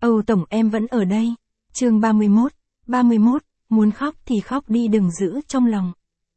Âu Tổng em vẫn ở đây. Chương 31, muốn khóc thì khóc đi đừng giữ trong lòng.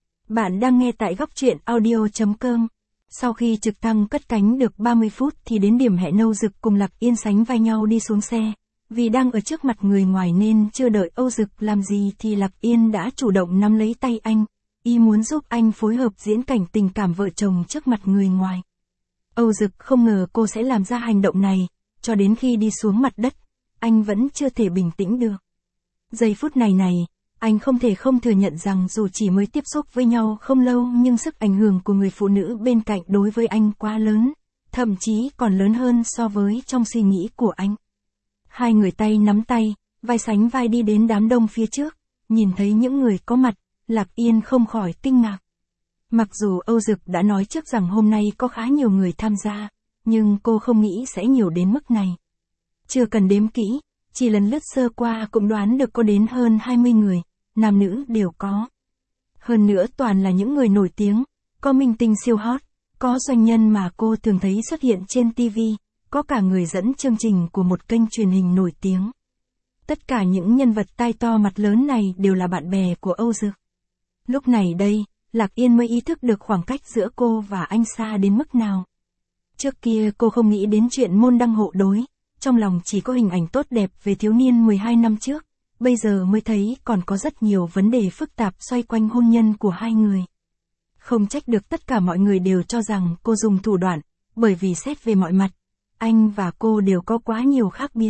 Bạn đang nghe tại góc truyện audio.com. Sau khi trực thăng cất cánh được 30 phút thì đến điểm hẹn Âu Dực cùng Lạc Yên sánh vai nhau đi xuống xe. Vì đang ở trước mặt người ngoài nên chưa đợi Âu Dực làm gì thì Lạc Yên đã chủ động nắm lấy tay anh. Y muốn giúp anh phối hợp diễn cảnh tình cảm vợ chồng trước mặt người ngoài. Âu Dực không ngờ cô sẽ làm ra hành động này, cho đến khi đi xuống mặt đất, anh vẫn chưa thể bình tĩnh được. Giây phút này, anh không thể không thừa nhận rằng dù chỉ mới tiếp xúc với nhau không lâu nhưng sức ảnh hưởng của người phụ nữ bên cạnh đối với anh quá lớn, thậm chí còn lớn hơn so với trong suy nghĩ của anh. Hai người tay nắm tay, vai sánh vai đi đến đám đông phía trước, nhìn thấy những người có mặt, Lạc Yên không khỏi kinh ngạc. Mặc dù Âu Dực đã nói trước rằng hôm nay có khá nhiều người tham gia, nhưng cô không nghĩ sẽ nhiều đến mức này. Chưa cần đếm kỹ, chỉ lần lướt sơ qua cũng đoán được có đến hơn 20 người, nam nữ đều có. Hơn nữa toàn là những người nổi tiếng, có minh tinh siêu hot, có doanh nhân mà cô thường thấy xuất hiện trên TV, có cả người dẫn chương trình của một kênh truyền hình nổi tiếng. Tất cả những nhân vật tai to mặt lớn này đều là bạn bè của Âu Dực. Lúc này đây, Lạc Yên mới ý thức được khoảng cách giữa cô và anh xa đến mức nào. Trước kia cô không nghĩ đến chuyện môn đăng hộ đối, trong lòng chỉ có hình ảnh tốt đẹp về thiếu niên 12 năm trước, bây giờ mới thấy còn có rất nhiều vấn đề phức tạp xoay quanh hôn nhân của hai người. Không trách được tất cả mọi người đều cho rằng cô dùng thủ đoạn, bởi vì xét về mọi mặt, anh và cô đều có quá nhiều khác biệt.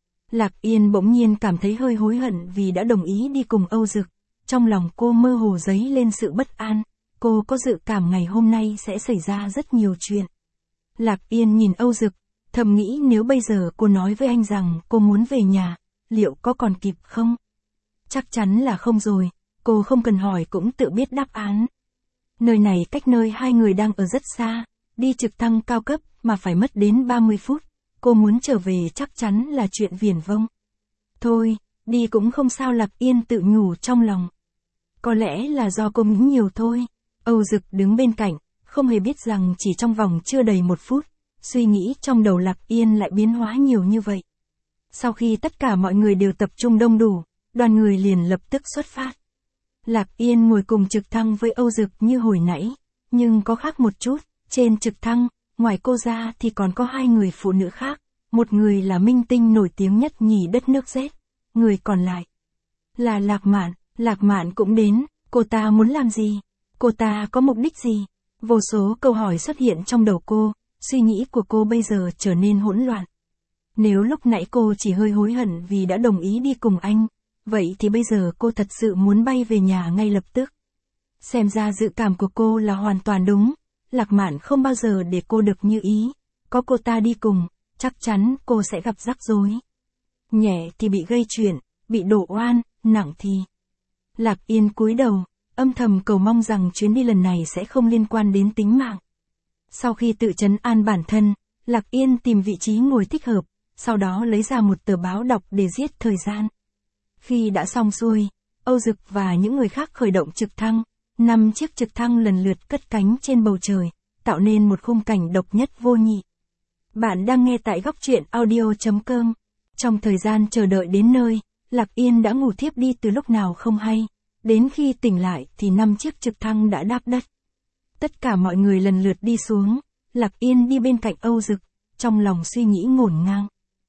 Lạc Yên bỗng nhiên cảm thấy hơi hối hận vì đã đồng ý đi cùng Âu Dực. Trong lòng cô mơ hồ dấy lên sự bất an, cô có dự cảm ngày hôm nay sẽ xảy ra rất nhiều chuyện. Lạc Yên nhìn Âu Dực, thầm nghĩ nếu bây giờ cô nói với anh rằng cô muốn về nhà, liệu có còn kịp không? Chắc chắn là không rồi, cô không cần hỏi cũng tự biết đáp án. Nơi này cách nơi hai người đang ở rất xa, đi trực thăng cao cấp mà phải mất đến 30 phút, cô muốn trở về chắc chắn là chuyện viển vông. Thôi, đi cũng không sao Lạc Yên tự nhủ trong lòng. Có lẽ là do cô nghĩ nhiều thôi. Âu Dực đứng bên cạnh, không hề biết rằng chỉ trong vòng chưa đầy 1 phút, suy nghĩ trong đầu Lạc Yên lại biến hóa nhiều như vậy. Sau khi tất cả mọi người đều tập trung đông đủ, đoàn người liền lập tức xuất phát. Lạc Yên ngồi cùng trực thăng với Âu Dực như hồi nãy, nhưng có khác một chút, trên trực thăng, ngoài cô ra thì còn có hai người phụ nữ khác, một người là minh tinh nổi tiếng nhất nhì đất nước Z, người còn lại là Lạc Mạn. Lạc Mạn cũng đến, cô ta muốn làm gì? Cô ta có mục đích gì? Vô số câu hỏi xuất hiện trong đầu cô, suy nghĩ của cô bây giờ trở nên hỗn loạn. Nếu lúc nãy cô chỉ hơi hối hận vì đã đồng ý đi cùng anh, vậy thì bây giờ cô thật sự muốn bay về nhà ngay lập tức. Xem ra dự cảm của cô là hoàn toàn đúng, Lạc Mạn không bao giờ để cô được như ý, có cô ta đi cùng, chắc chắn cô sẽ gặp rắc rối. Nhẹ thì bị gây chuyện, bị đổ oan, nặng thì... Lạc Yên cúi đầu, âm thầm cầu mong rằng chuyến đi lần này sẽ không liên quan đến tính mạng. Sau khi tự trấn an bản thân, Lạc Yên tìm vị trí ngồi thích hợp, sau đó lấy ra một tờ báo đọc để giết thời gian. Khi đã xong xuôi, Âu Dực và những người khác khởi động trực thăng, 5 chiếc trực thăng lần lượt cất cánh trên bầu trời, tạo nên một khung cảnh độc nhất vô nhị. Bạn đang nghe tại góc truyện audio.com. Trong thời gian chờ đợi đến nơi, Lạc Yên đã ngủ thiếp đi từ lúc nào không hay, đến khi tỉnh lại thì 5 chiếc trực thăng đã đáp đất. Tất cả mọi người lần lượt đi xuống, Lạc Yên đi bên cạnh Âu Dực, trong lòng suy nghĩ ngổn ngang.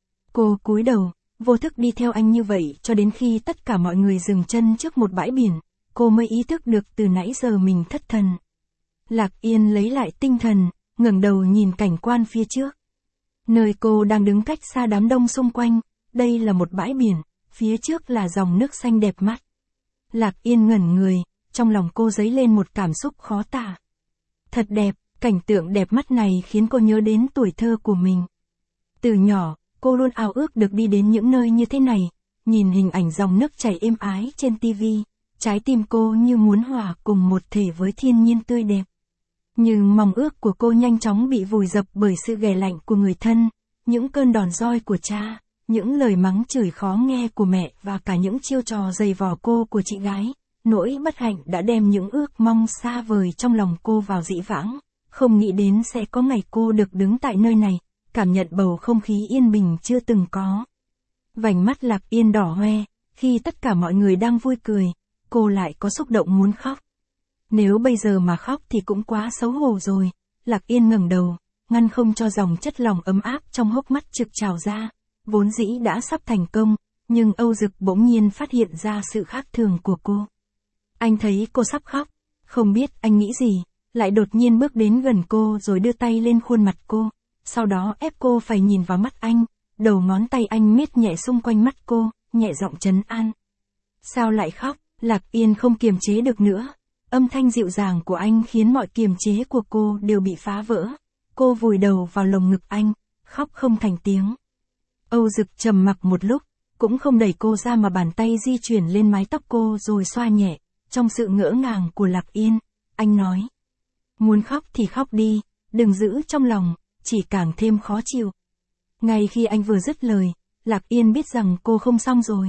Cô cúi đầu, vô thức đi theo anh như vậy cho đến khi tất cả mọi người dừng chân trước một bãi biển, cô mới ý thức được từ nãy giờ mình thất thần. Lạc Yên lấy lại tinh thần, ngẩng đầu nhìn cảnh quan phía trước. Nơi cô đang đứng cách xa đám đông xung quanh, đây là một bãi biển. Phía trước là dòng nước xanh đẹp mắt. Lạc Yên ngẩn người, trong lòng cô dấy lên một cảm xúc khó tả. Thật đẹp, cảnh tượng đẹp mắt này khiến cô nhớ đến tuổi thơ của mình. Từ nhỏ, cô luôn ao ước được đi đến những nơi như thế này, nhìn hình ảnh dòng nước chảy êm ái trên TV, trái tim cô như muốn hòa cùng một thể với thiên nhiên tươi đẹp. Nhưng mong ước của cô nhanh chóng bị vùi dập bởi sự ghẻ lạnh của người thân, những cơn đòn roi của cha. Những lời mắng chửi khó nghe của mẹ và cả những chiêu trò giày vò cô của chị gái, nỗi bất hạnh đã đem những ước mong xa vời trong lòng cô vào dĩ vãng, không nghĩ đến sẽ có ngày cô được đứng tại nơi này, cảm nhận bầu không khí yên bình chưa từng có. Vành mắt Lạc Yên đỏ hoe, khi tất cả mọi người đang vui cười, cô lại có xúc động muốn khóc. Nếu bây giờ mà khóc thì cũng quá xấu hổ rồi. Lạc Yên ngẩng đầu, ngăn không cho dòng chất lỏng ấm áp trong hốc mắt trực trào ra. Vốn dĩ đã sắp thành công, nhưng Âu Dực bỗng nhiên phát hiện ra sự khác thường của cô. Anh thấy cô sắp khóc, không biết anh nghĩ gì, lại đột nhiên bước đến gần cô rồi đưa tay lên khuôn mặt cô, sau đó ép cô phải nhìn vào mắt anh, đầu ngón tay anh miết nhẹ xung quanh mắt cô, nhẹ giọng trấn an. Sao lại khóc? Lạc Yên không kiềm chế được nữa. Âm thanh dịu dàng của anh khiến mọi kiềm chế của cô đều bị phá vỡ. Cô vùi đầu vào lồng ngực anh, khóc không thành tiếng. Âu Dực trầm mặc một lúc, cũng không đẩy cô ra mà bàn tay di chuyển lên mái tóc cô rồi xoa nhẹ. Trong sự ngỡ ngàng của Lạc Yên, anh nói. Muốn khóc thì khóc đi, đừng giữ trong lòng, chỉ càng thêm khó chịu. Ngay khi anh vừa dứt lời, Lạc Yên biết rằng cô không xong rồi.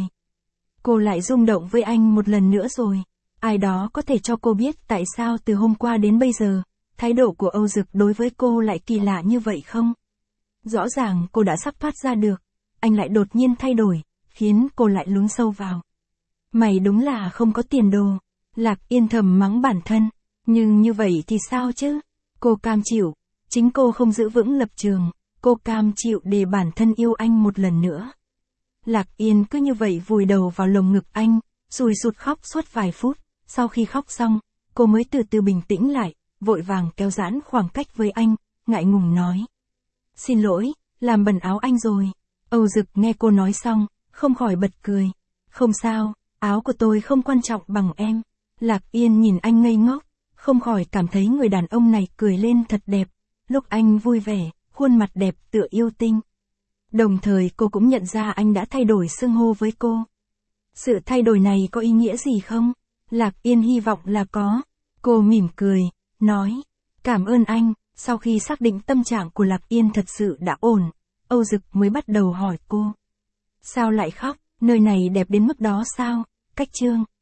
Cô lại rung động với anh một lần nữa rồi. Ai đó có thể cho cô biết tại sao từ hôm qua đến bây giờ, thái độ của Âu Dực đối với cô lại kỳ lạ như vậy không? Rõ ràng cô đã sắp thoát ra được, anh lại đột nhiên thay đổi, khiến cô lại lún sâu vào. Mày đúng là không có tiền đồ. Lạc Yên thầm mắng bản thân, nhưng như vậy thì sao chứ? Cô cam chịu, chính cô không giữ vững lập trường, cô cam chịu để bản thân yêu anh một lần nữa. Lạc Yên cứ như vậy vùi đầu vào lồng ngực anh, sùi sụt khóc suốt vài phút, sau khi khóc xong, cô mới từ từ bình tĩnh lại, vội vàng kéo giãn khoảng cách với anh, ngại ngùng nói. Xin lỗi, làm bẩn áo anh rồi. Âu Dực nghe cô nói xong, không khỏi bật cười. Không sao, áo của tôi không quan trọng bằng em. Lạc Yên nhìn anh ngây ngốc, không khỏi cảm thấy người đàn ông này cười lên thật đẹp. Lúc anh vui vẻ, khuôn mặt đẹp tựa yêu tinh. Đồng thời cô cũng nhận ra anh đã thay đổi xưng hô với cô. Sự thay đổi này có ý nghĩa gì không? Lạc Yên hy vọng là có. Cô mỉm cười, nói. Cảm ơn anh. Sau khi xác định tâm trạng của Lạc Yên thật sự đã ổn, Âu Dực mới bắt đầu hỏi cô. Sao lại khóc? Nơi này đẹp đến mức đó sao? Cách chương